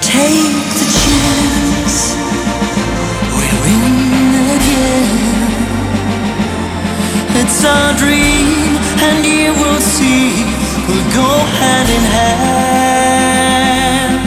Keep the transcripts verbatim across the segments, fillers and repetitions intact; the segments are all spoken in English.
take the chance, we'll win again. It's our dream, and you will see, we'll go hand in hand.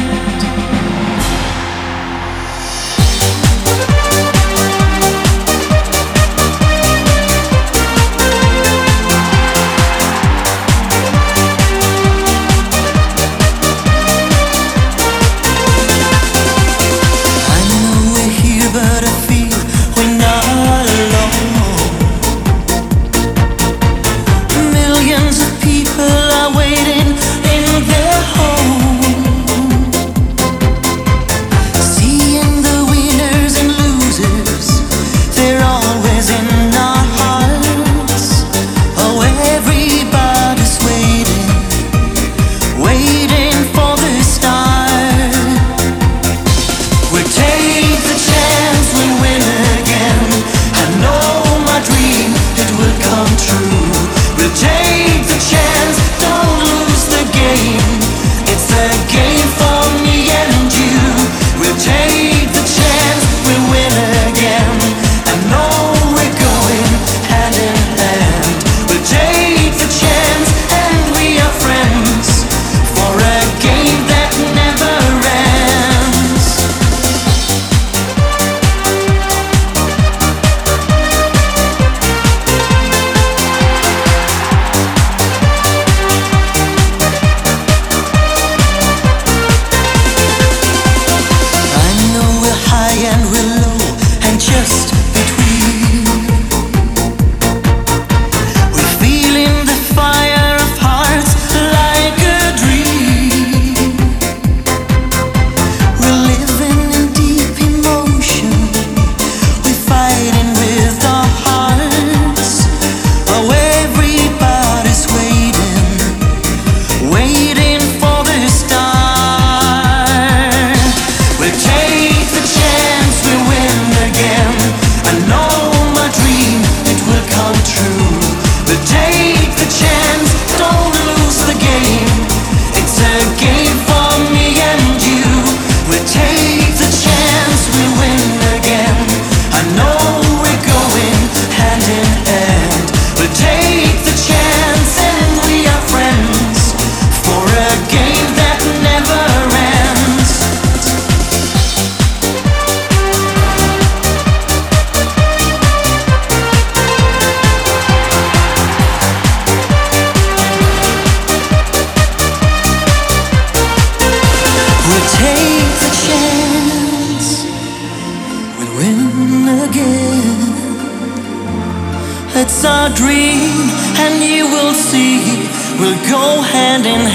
It's our dream, and you will see, we'll go hand in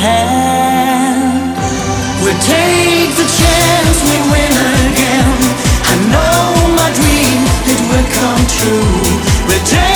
hand. We'll take the chance, we win again. I know my dream, it will come true. We'll take